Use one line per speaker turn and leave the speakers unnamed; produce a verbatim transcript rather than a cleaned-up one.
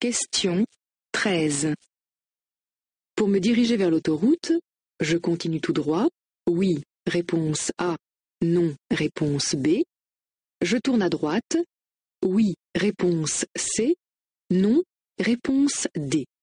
Question treize. Pour me diriger vers l'autoroute, je continue tout droit. Oui, réponse A. Non, réponse B. Je tourne à droite. Oui, réponse C. Non, réponse D.